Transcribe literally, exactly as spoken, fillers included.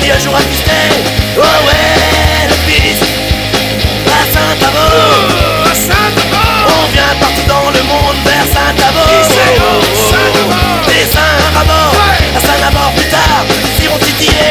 qui un jour a existé. Oh ouais, le fils à Saint-Avo. Oh, à Saint-Avo. On vient partout dans le monde vers Saint-Avo. Qui c'est? Oh, Saint-Avo. Des Saint-Ravors, à Saint-Lavore plus tard, nous irons titiller